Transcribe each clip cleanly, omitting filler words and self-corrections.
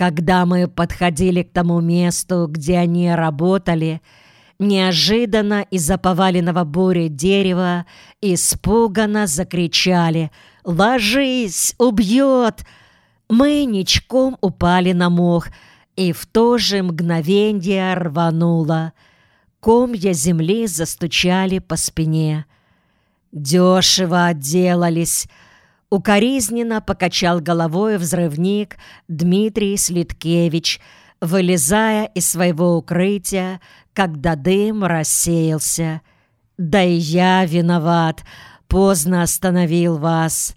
Когда мы подходили к тому месту, где они работали, неожиданно из-за поваленного бурей дерева испуганно закричали: «Ложись! Убьет!» Мы ничком упали на мох, и в то же мгновенье рвануло. Комья земли застучали по спине. «Дешево отделались!» — укоризненно покачал головой взрывник Дмитрий Слиткевич, вылезая из своего укрытия, когда дым рассеялся. «Да и я виноват, поздно остановил вас».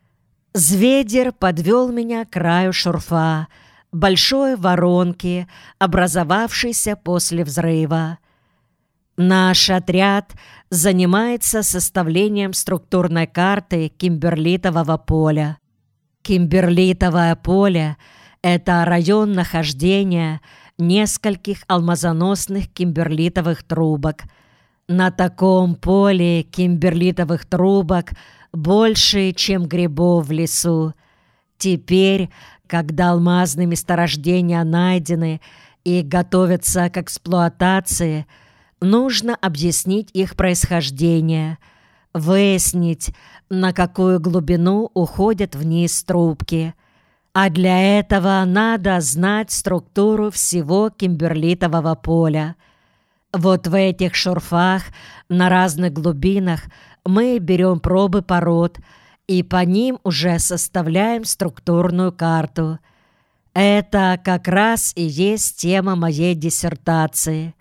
Зведер подвел меня к краю шурфа, большой воронки, образовавшейся после взрыва. Наш отряд занимается составлением структурной карты кимберлитового поля. Кимберлитовое поле – это район нахождения нескольких алмазоносных кимберлитовых трубок. На таком поле кимберлитовых трубок больше, чем грибов в лесу. Теперь, когда алмазные месторождения найдены и готовятся к эксплуатации, нужно объяснить их происхождение, выяснить, на какую глубину уходят вниз трубки. А для этого надо знать структуру всего кимберлитового поля. Вот в этих шурфах на разных глубинах мы берем пробы пород и по ним уже составляем структурную карту. Это как раз и есть тема моей диссертации.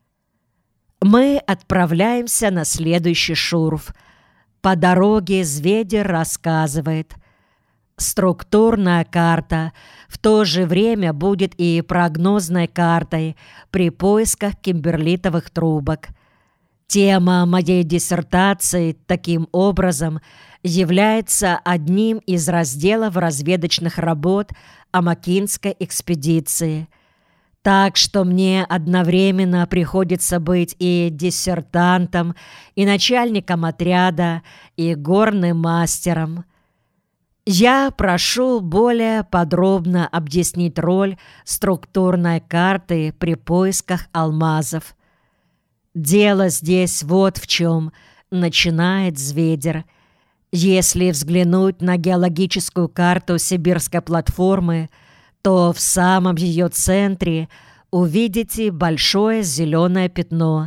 Мы отправляемся на следующий шурф. По дороге Зведер рассказывает: структурная карта в то же время будет и прогнозной картой при поисках кимберлитовых трубок. Тема моей диссертации таким образом является одним из разделов разведочных работ Амакинской экспедиции. Так что мне одновременно приходится быть и диссертантом, и начальником отряда, и горным мастером. Я прошу более подробно объяснить роль структурной карты при поисках алмазов. Дело здесь вот в чем, начинает Зведер. Если взглянуть на геологическую карту сибирской платформы, то в самом ее центре увидите большое зеленое пятно.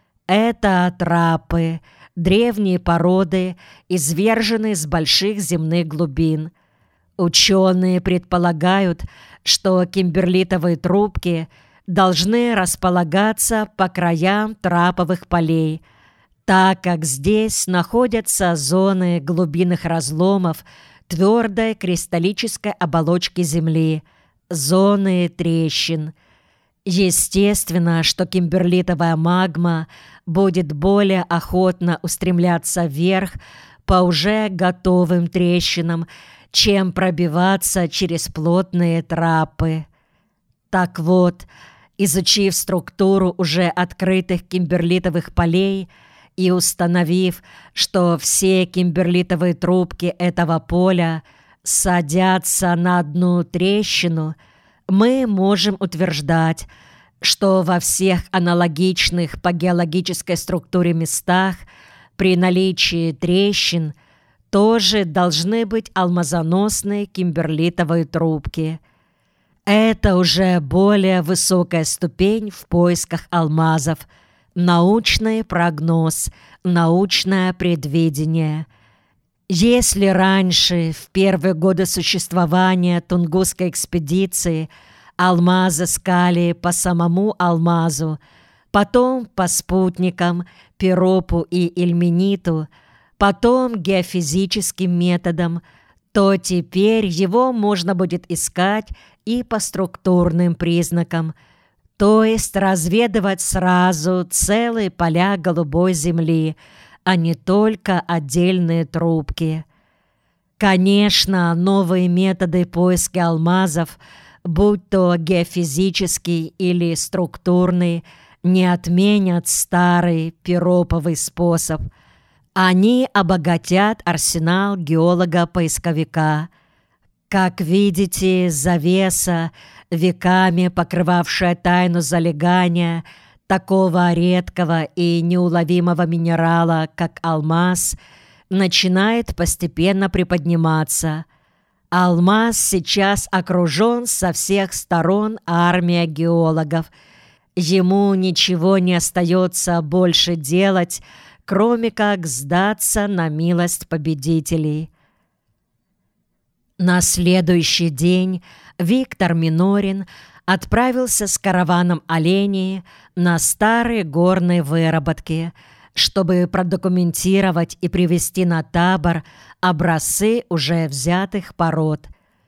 Это трапы, древние породы, изверженные с больших земных глубин. Ученые предполагают, что кимберлитовые трубки должны располагаться по краям траповых полей, так как здесь находятся зоны глубинных разломов твердой кристаллической оболочки Земли, зоны трещин. Естественно, что кимберлитовая магма будет более охотно устремляться вверх по уже готовым трещинам, чем пробиваться через плотные трапы. Так вот, изучив структуру уже открытых кимберлитовых полей и установив, что все кимберлитовые трубки этого поля садятся на одну трещину, мы можем утверждать, что во всех аналогичных по геологической структуре местах при наличии трещин тоже должны быть алмазоносные кимберлитовые трубки. Это уже более высокая ступень в поисках алмазов, научный прогноз, научное предвидение. Если раньше, в первые годы существования Тунгусской экспедиции, алмазы искали по самому алмазу, потом по спутникам Пиропу и Ильмениту, потом геофизическим методом, то теперь его можно будет искать и по структурным признакам, то есть разведывать сразу целые поля голубой земли, а не только отдельные трубки. Конечно, новые методы поиска алмазов, будь то геофизический или структурный, не отменят старый пироповый способ. Они обогатят арсенал геолога-поисковика. Как видите, завеса, веками покрывавшая тайну залегания такого редкого и неуловимого минерала, как алмаз, начинает постепенно приподниматься. Алмаз сейчас окружен со всех сторон армией геологов. Ему ничего не остается больше делать, кроме как сдаться на милость победителей. На следующий день Виктор Минорин отправился с караваном оленей на старые горные выработки, чтобы продокументировать и привезти на табор образцы уже взятых пород.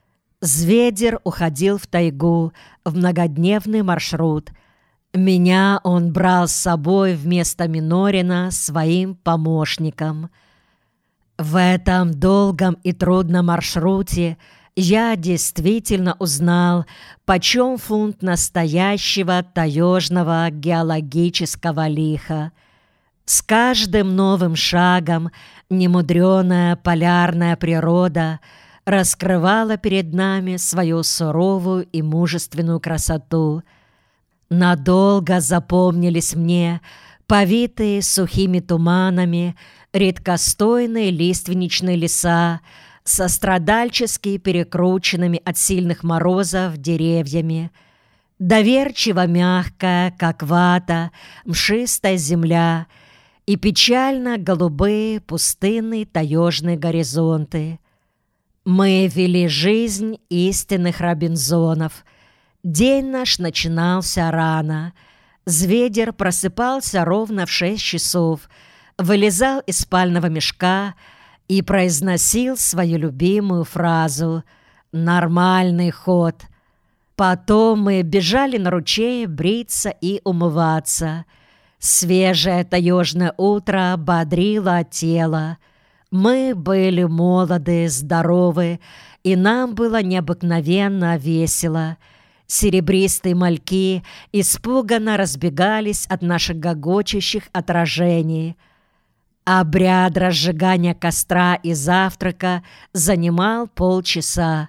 Зведер уходил в тайгу, в многодневный маршрут. Меня он брал с собой вместо Минорина своим помощником. В этом долгом и трудном маршруте я действительно узнал, почем фунт настоящего таежного геологического лиха. С каждым новым шагом немудреная полярная природа раскрывала перед нами свою суровую и мужественную красоту. Надолго запомнились мне повитые сухими туманами редкостойные лиственничные леса со страдальчески перекрученными от сильных морозов деревьями, доверчиво мягкая, как вата, мшистая земля и печально голубые пустынные таежные горизонты. Мы вели жизнь истинных робинзонов. День наш начинался рано. Зведер просыпался ровно в 6 часов, вылезал из спального мешка и произносил свою любимую фразу «Нормальный ход». Потом мы бежали на ручей бриться и умываться. Свежее таежное утро бодрило тело. Мы были молоды, здоровы, и нам было необыкновенно весело. Серебристые мальки испуганно разбегались от наших гогочущих отражений. Обряд разжигания костра и завтрака занимал полчаса.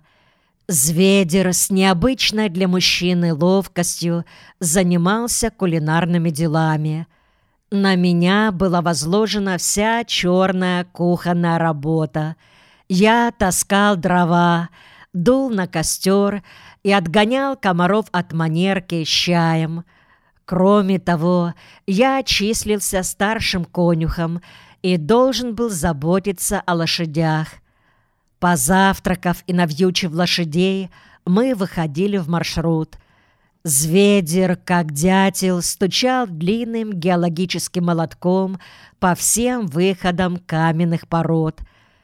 Зведер с необычной для мужчины ловкостью занимался кулинарными делами. На меня была возложена вся черная кухонная работа. Я таскал дрова, дул на костер и отгонял комаров от манерки с чаем. Кроме того, я числился старшим конюхом и должен был заботиться о лошадях. Позавтракав и навьючив лошадей, мы выходили в маршрут. Зведер, как дятел, стучал длинным геологическим молотком по всем выходам каменных пород.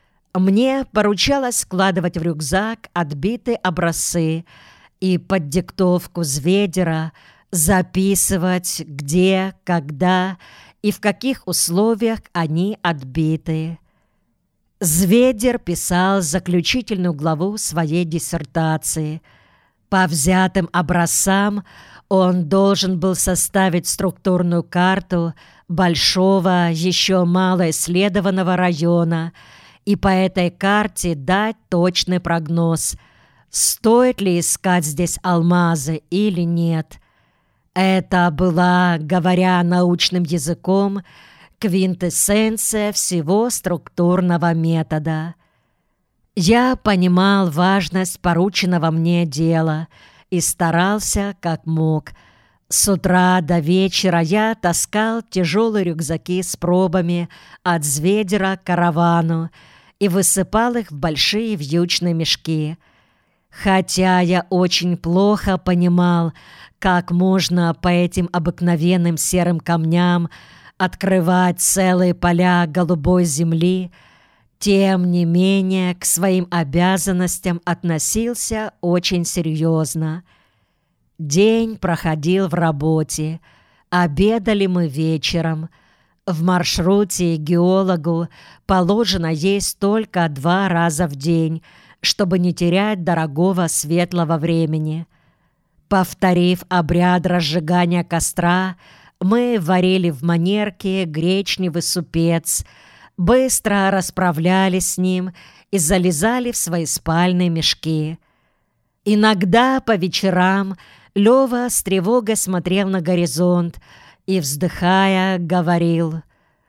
Мне поручалось складывать в рюкзак отбитые образцы и под диктовку Зведера записывать, где, когда и в каких условиях они отбиты. Зведер писал заключительную главу своей диссертации. По взятым образцам он должен был составить структурную карту большого, еще мало исследованного района и по этой карте дать точный прогноз, стоит ли искать здесь алмазы или нет. Это была, говоря научным языком, квинтэссенция всего структурного метода. Я понимал важность порученного мне дела и старался как мог. С утра до вечера я таскал тяжелые рюкзаки с пробами от Зведера к каравану и высыпал их в большие вьючные мешки. Хотя я очень плохо понимал, как можно по этим обыкновенным серым камням открывать целые поля голубой земли, тем не менее к своим обязанностям относился очень серьезно. День проходил в работе, обедали мы вечером. В маршруте геологу положено есть только 2 раза в день, чтобы не терять дорогого светлого времени. Повторив обряд разжигания костра, мы варили в манерке гречневый супец, быстро расправлялись с ним и залезали в свои спальные мешки. Иногда по вечерам Лёва с тревогой смотрел на горизонт и, вздыхая, говорил: